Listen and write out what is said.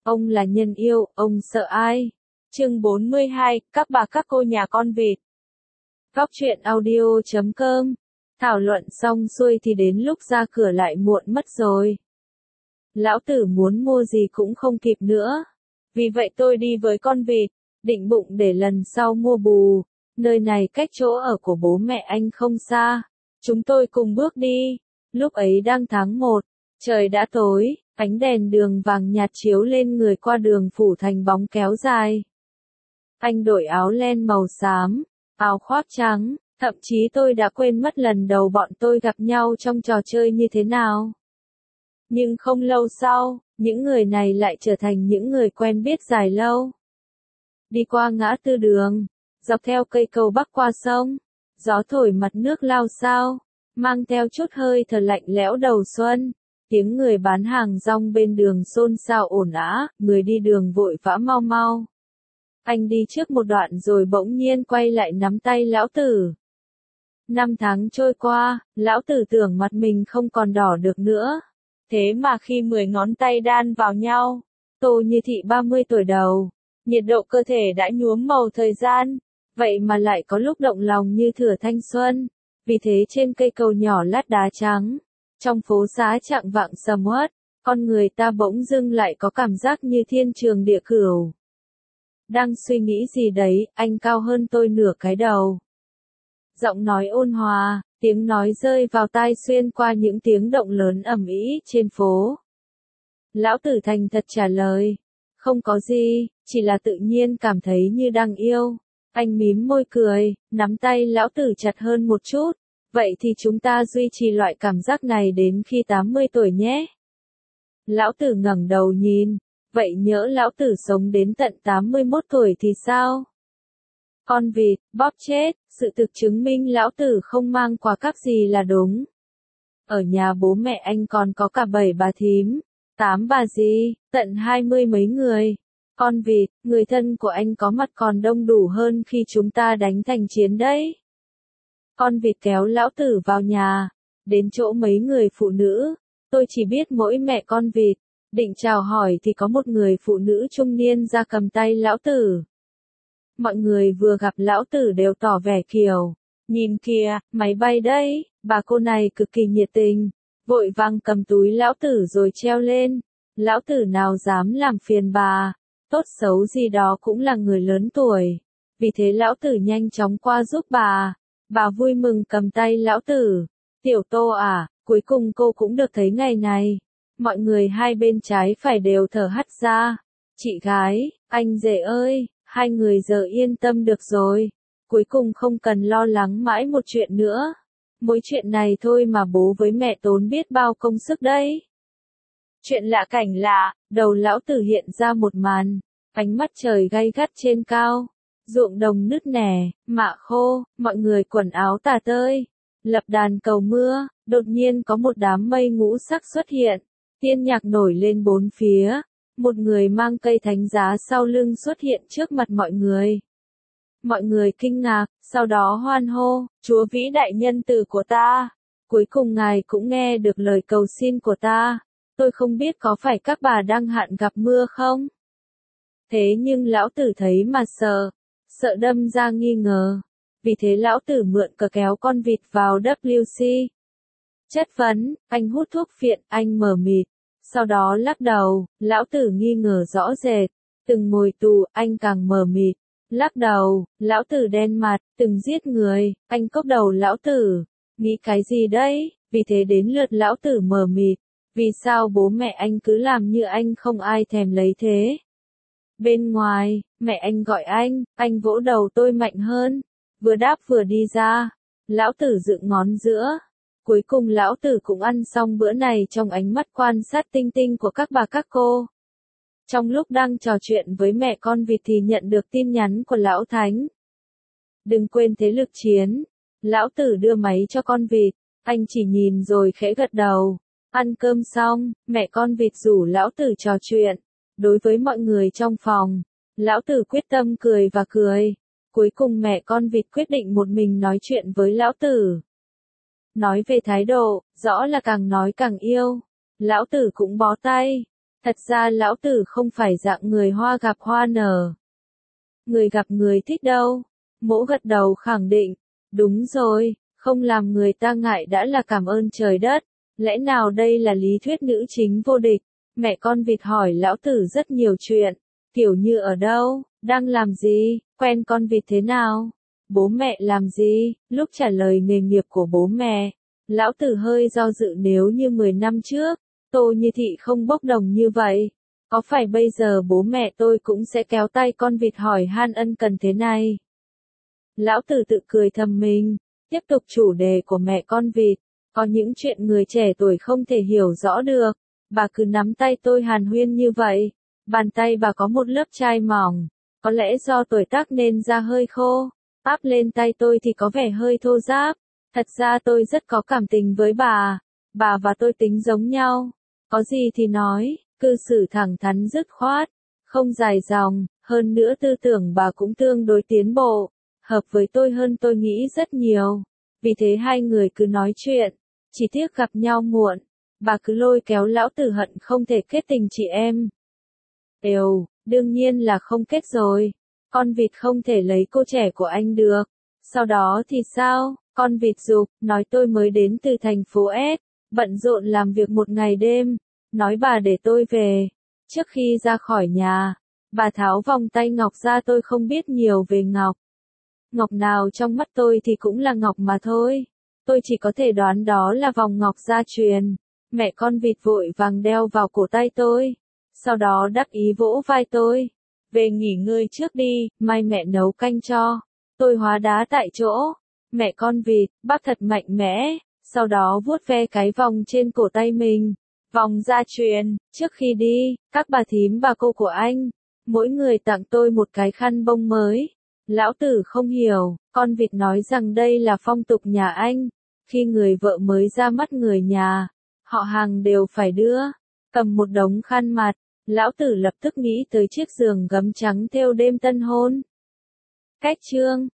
Ông là nhân yêu, ông sợ ai? Chương 42, các bà các cô nhà con vịt. Góc truyện audio.com. Thảo luận xong xuôi thì đến lúc ra cửa lại muộn mất rồi. Lão tử muốn mua gì cũng không kịp nữa. Vì vậy tôi đi với con vịt, định bụng để lần sau mua bù. Nơi này cách chỗ ở của bố mẹ anh không xa. Chúng tôi cùng bước đi. Lúc ấy đang tháng 1, trời đã tối, ánh đèn đường vàng nhạt chiếu lên người qua đường phủ thành bóng kéo dài. Anh đội áo len màu xám, áo khoác trắng, thậm chí tôi đã quên mất lần đầu bọn tôi gặp nhau trong trò chơi như thế nào. Nhưng không lâu sau, những người này lại trở thành những người quen biết dài lâu. Đi qua ngã tư đường, dọc theo cây cầu bắc qua sông, gió thổi mặt nước lao xao, mang theo chút hơi thở lạnh lẽo đầu xuân. Tiếng người bán hàng rong bên đường xôn xao ồn ào, người đi đường vội vã mau mau. Anh đi trước một đoạn rồi bỗng nhiên quay lại nắm tay lão tử. 5 tháng trôi qua, lão tử tưởng mặt mình không còn đỏ được nữa. Thế mà khi 10 ngón tay đan vào nhau, Tô Như Thị 30 tuổi đầu, nhiệt độ cơ thể đã nhuốm màu thời gian, vậy mà lại có lúc động lòng như thửa thanh xuân. Vì thế trên cây cầu nhỏ lát đá trắng, trong phố xá chạng vạng sầm uất, con người ta bỗng dưng lại có cảm giác như thiên trường địa cửu. Đang suy nghĩ gì đấy, anh cao hơn tôi nửa cái đầu. Giọng nói ôn hòa, tiếng nói rơi vào tai xuyên qua những tiếng động lớn ầm ĩ trên phố. Lão tử thành thật trả lời, không có gì, chỉ là tự nhiên cảm thấy như đang yêu. Anh mím môi cười, nắm tay lão tử chặt hơn một chút. Vậy thì chúng ta duy trì loại cảm giác này đến khi 80 tuổi nhé. Lão tử ngẩng đầu nhìn, vậy nhỡ lão tử sống đến tận 81 tuổi thì sao? Con vịt, bóp chết, sự thực chứng minh lão tử không mang quà cáp gì là đúng. Ở nhà bố mẹ anh còn có cả 7 bà thím, 8 bà dì, tận 20 mấy người. Con vịt, người thân của anh có mặt còn đông đủ hơn khi chúng ta đánh thành chiến đấy. Con vịt kéo lão tử vào nhà, đến chỗ mấy người phụ nữ, tôi chỉ biết mỗi mẹ con vịt, định chào hỏi thì có một người phụ nữ trung niên ra cầm tay lão tử. Mọi người vừa gặp lão tử đều tỏ vẻ kiểu, nhìn kìa, máy bay đây, bà cô này cực kỳ nhiệt tình, vội vàng cầm túi lão tử rồi treo lên, lão tử nào dám làm phiền bà, tốt xấu gì đó cũng là người lớn tuổi, vì thế lão tử nhanh chóng qua giúp bà. Bà vui mừng cầm tay lão tử. Tiểu Tô à, cuối cùng cô cũng được thấy ngày này. Mọi người hai bên trái phải đều thở hắt ra. Chị gái, anh rể ơi, hai người giờ yên tâm được rồi. Cuối cùng không cần lo lắng mãi một chuyện nữa. Mỗi chuyện này thôi mà bố với mẹ tốn biết bao công sức đấy. Chuyện lạ cảnh lạ, đầu lão tử hiện ra một màn. Ánh mắt trời gay gắt trên cao. Ruộng đồng nứt nẻ, mạ khô, mọi người quần áo tả tơi, lập đàn cầu mưa, đột nhiên có một đám mây ngũ sắc xuất hiện, tiên nhạc nổi lên bốn phía, một người mang cây thánh giá sau lưng xuất hiện trước mặt mọi người. Mọi người kinh ngạc, sau đó hoan hô, Chúa vĩ đại nhân từ của ta, cuối cùng ngài cũng nghe được lời cầu xin của ta, tôi không biết có phải các bà đang hạn gặp mưa không? Thế nhưng lão tử thấy mà sợ đâm ra nghi ngờ. Vì thế lão tử mượn cờ kéo con vịt vào WC. Chất vấn, anh hút thuốc phiện, anh mờ mịt. Sau đó lắc đầu, lão tử nghi ngờ rõ rệt. Từng ngồi tù, anh càng mờ mịt. Lắc đầu, lão tử đen mặt, từng giết người, anh cốc đầu lão tử. Nghĩ cái gì đấy, vì thế đến lượt lão tử mờ mịt. Vì sao bố mẹ anh cứ làm như anh không ai thèm lấy thế? Bên ngoài, mẹ anh gọi anh vỗ đầu tôi mạnh hơn. Vừa đáp vừa đi ra. Lão tử dựng ngón giữa. Cuối cùng lão tử cũng ăn xong bữa này trong ánh mắt quan sát tinh tinh của các bà các cô. Trong lúc đang trò chuyện với mẹ con vịt thì nhận được tin nhắn của lão Thánh. Đừng quên thế lực chiến. Lão tử đưa máy cho con vịt. Anh chỉ nhìn rồi khẽ gật đầu. Ăn cơm xong, mẹ con vịt rủ lão tử trò chuyện. Đối với mọi người trong phòng, lão tử quyết tâm cười và cười. Cuối cùng mẹ con vịt quyết định một mình nói chuyện với lão tử. Nói về thái độ, rõ là càng nói càng yêu. Lão tử cũng bó tay. Thật ra lão tử không phải dạng người hoa gặp hoa nở. Người gặp người thích đâu. Mỗ gật đầu khẳng định. Đúng rồi, không làm người ta ngại đã là cảm ơn trời đất. Lẽ nào đây là lý thuyết nữ chính vô địch? Mẹ con vịt hỏi lão tử rất nhiều chuyện. Kiểu như ở đâu, đang làm gì, quen con vịt thế nào? Bố mẹ làm gì? Lúc trả lời nghề nghiệp của bố mẹ, lão tử hơi do dự nếu như 10 năm trước, Tô Như Thị không bốc đồng như vậy. Có phải bây giờ bố mẹ tôi cũng sẽ kéo tay con vịt hỏi han ân cần thế này? Lão tử tự cười thầm mình, tiếp tục chủ đề của mẹ con vịt. Có những chuyện người trẻ tuổi không thể hiểu rõ được. Bà cứ nắm tay tôi hàn huyên như vậy. Bàn tay bà có một lớp chai mỏng. Có lẽ do tuổi tác nên da hơi khô. Áp lên tay tôi thì có vẻ hơi thô ráp. Thật ra tôi rất có cảm tình với bà. Bà và tôi tính giống nhau. Có gì thì nói, cư xử thẳng thắn dứt khoát. Không dài dòng, hơn nữa tư tưởng bà cũng tương đối tiến bộ. Hợp với tôi hơn tôi nghĩ rất nhiều. Vì thế hai người cứ nói chuyện. Chỉ tiếc gặp nhau muộn. Bà cứ lôi kéo lão tử hận không thể kết tình chị em. Đương nhiên là không kết rồi. Con vịt không thể lấy cô trẻ của anh được. Sau đó thì sao? Con vịt giục, nói tôi mới đến từ thành phố S. Bận rộn làm việc một ngày đêm. Nói bà để tôi về. Trước khi ra khỏi nhà, bà tháo vòng tay ngọc ra, tôi không biết nhiều về ngọc. Ngọc nào trong mắt tôi thì cũng là ngọc mà thôi. Tôi chỉ có thể đoán đó là vòng ngọc gia truyền. Mẹ con vịt vội vàng đeo vào cổ tay tôi. Sau đó đắc ý vỗ vai tôi. Về nghỉ ngơi trước đi, mai mẹ nấu canh cho. Tôi hóa đá tại chỗ. Mẹ con vịt, bác thật mạnh mẽ. Sau đó vuốt ve cái vòng trên cổ tay mình. Vòng gia truyền, trước khi đi, các bà thím bà cô của anh, mỗi người tặng tôi một cái khăn bông mới. Lão tử không hiểu, con vịt nói rằng đây là phong tục nhà anh. Khi người vợ mới ra mắt người nhà, họ hàng đều phải đưa, cầm một đống khăn mặt. Lão tử lập tức nghĩ tới chiếc giường gấm trắng thêu đêm tân hôn. Cách chương